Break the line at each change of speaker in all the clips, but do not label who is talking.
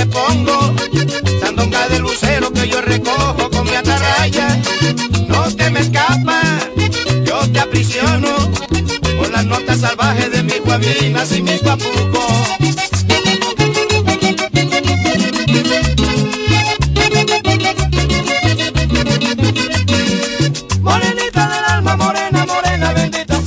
pongo, sandunga de lucero que yo recojo con mi atarraya. No te me escapas, yo te aprisiono con las notas salvajes de mis guabinas y mis papucos. Morenita del alma, morena, morena, bendita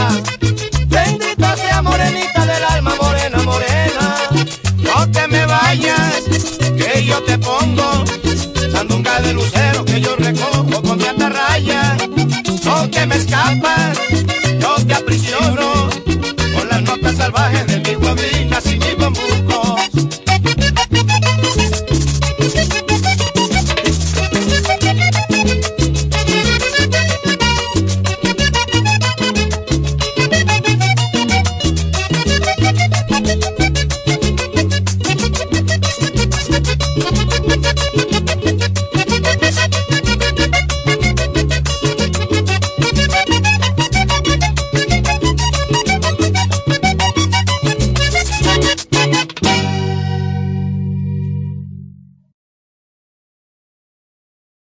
sea morenita del alma, morena, morena. No te me vayas, que yo te pongo, sandunga de lucero que yo recojo con mi atarraya. No te me escapas,